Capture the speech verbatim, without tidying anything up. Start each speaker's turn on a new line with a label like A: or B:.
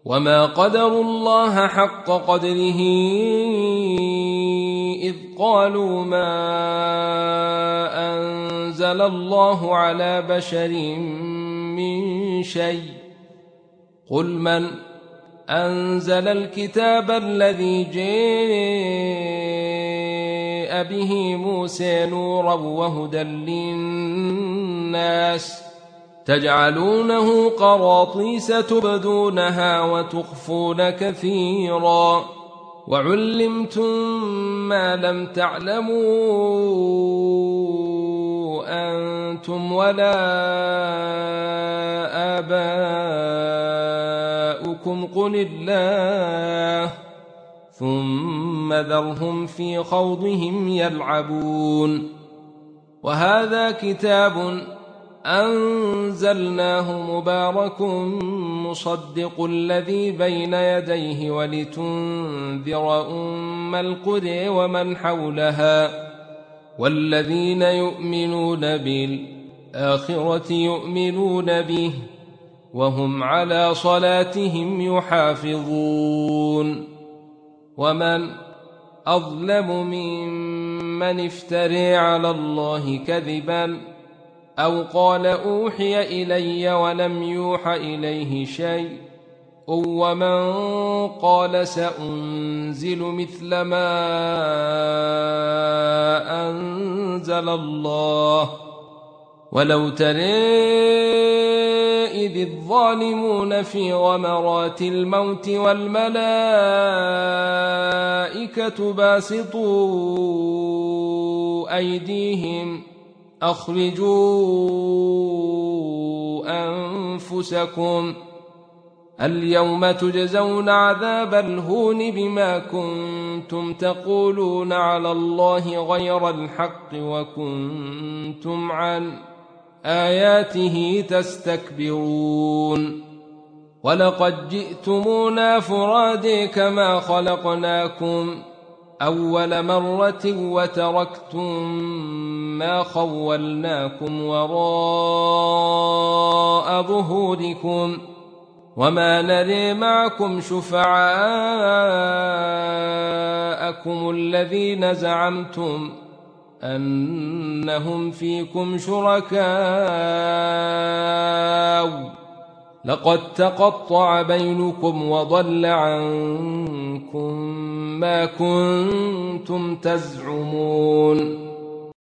A: وما قدروا الله حق قدره إذ قالوا ما أنزل الله على بشر من شيء قل من أنزل الكتاب الذي جاء به موسى نورا وهدى للناس تجعلونه قراطيس تبدونها وتخفون كثيرا وعلمتم ما لم تعلموا أنتم ولا آباؤكم قل الله ثم ذرهم في خوضهم يلعبون وهذا كتاب أنزلناه مبارك مصدق الذي بين يديه ولتنذر أم القرى ومن حولها والذين يؤمنون بالآخرة يؤمنون به وهم على صلاتهم يحافظون ومن أظلم ممن افترى على الله كذبا أو قال أوحي إلي ولم يوح إليه شيء ومن قال سأنزل مثل ما أنزل الله ولو ترى إذ الظالمون في غمرات الموت والملائكة باسطوا أيديهم أخرجوا أنفسكم اليوم تجزون عذاب الهون بما كنتم تقولون على الله غير الحق وكنتم عن آياته تستكبرون ولقد جئتمونا فرادى كما خلقناكم أول مرة وتركتم ما خولناكم وراء ظهوركم وما نري معكم شفعاءكم الذين زعمتم أنهم فيكم شركاء لقد تقطع بينكم وضل عنكم ما كنتم تزعمون